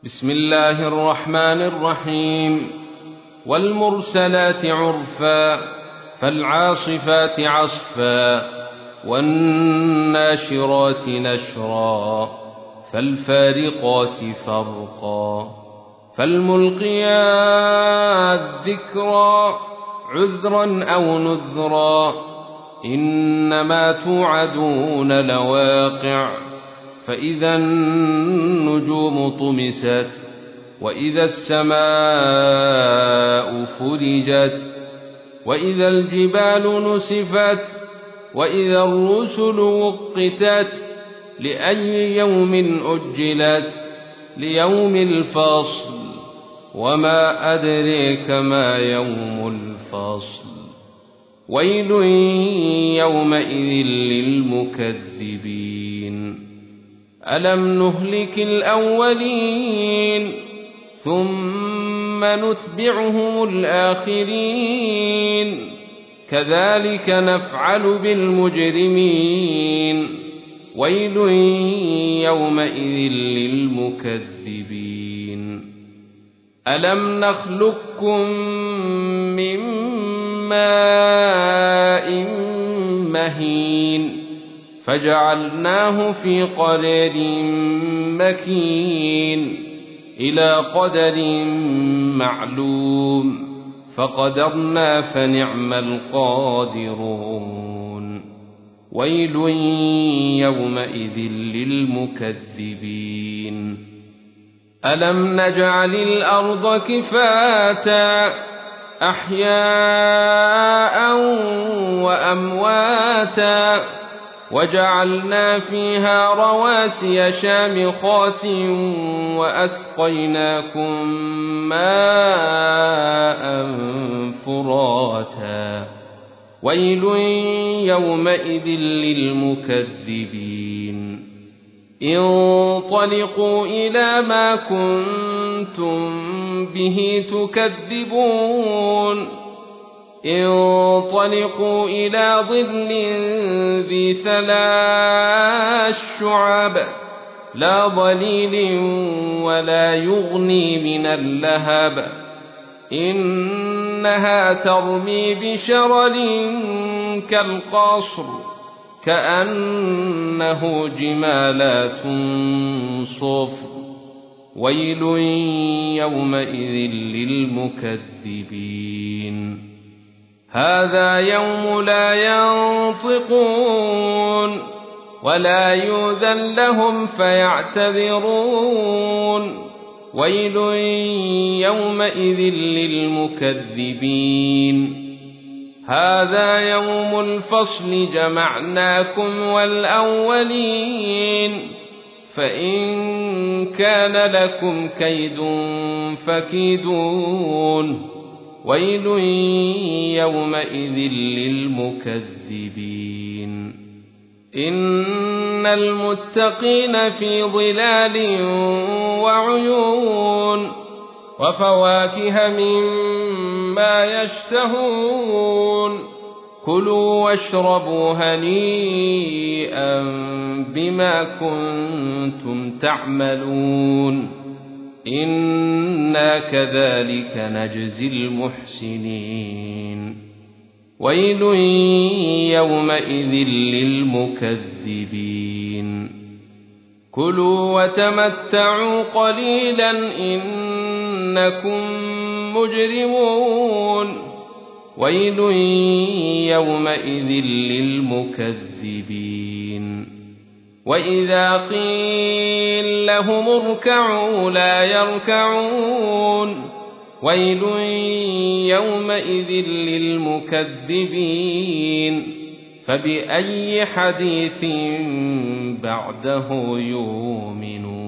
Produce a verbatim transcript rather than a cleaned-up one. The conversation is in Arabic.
بسم الله الرحمن الرحيم. والمرسلات عرفا فالعاصفات عصفا والناشرات نشرا فالفارقات فرقا فالملقيات ذكرا عذرا أو نذرا إنما توعدون لواقع فإذا النجوم طمست وإذا السماء فرجت وإذا الجبال نسفت وإذا الرسل وقتت لأي يوم أجلت ليوم الفصل وما أدريك ما يوم الفصل ويل يومئذ للمكذبين ألم نهلك الأولين ثم نتبعهم الآخرين كذلك نفعل بالمجرمين ويل يومئذ للمكذبين ألم نخلقكم من ماء مهين فجعلناه في قرار مكين إلى قدر معلوم فقدرنا فنعم القادرون ويل يومئذ للمكذبين ألم نجعل الأرض كفاتا أحياء وأمواتا وجعلنا فيها رواسي شامخات وأسقيناكم ماء فراتا ويل يومئذ للمكذبين انطلقوا إلى ما كنتم به تكذبون انطلقوا إلى ظل ذي ثلاث شعب لا ظليل ولا يغني من اللهب إنها ترمي بشرر كالقصر كأنه جمالات صفر ويل يومئذ للمكذبين هذا يوم لا ينطقون ولا يؤذن لهم فيعتذرون ويل يومئذ للمكذبين هذا يوم الفصل جمعناكم والأولين فإن كان لكم كيد فكيدون ويل يومئذ للمكذبين إن المتقين في ظلال وعيون وفواكه مما يشتهون كلوا واشربوا هنيئا بما كنتم تعملون إنا كذلك نجزي المحسنين ويل يومئذ للمكذبين كلوا وتمتعوا قليلا إنكم مجرمون ويل يومئذ للمكذبين وإذا قيل لهم اركعوا لا يركعون ويل يومئذ للمكذبين فبأي حديث بعده يؤمنون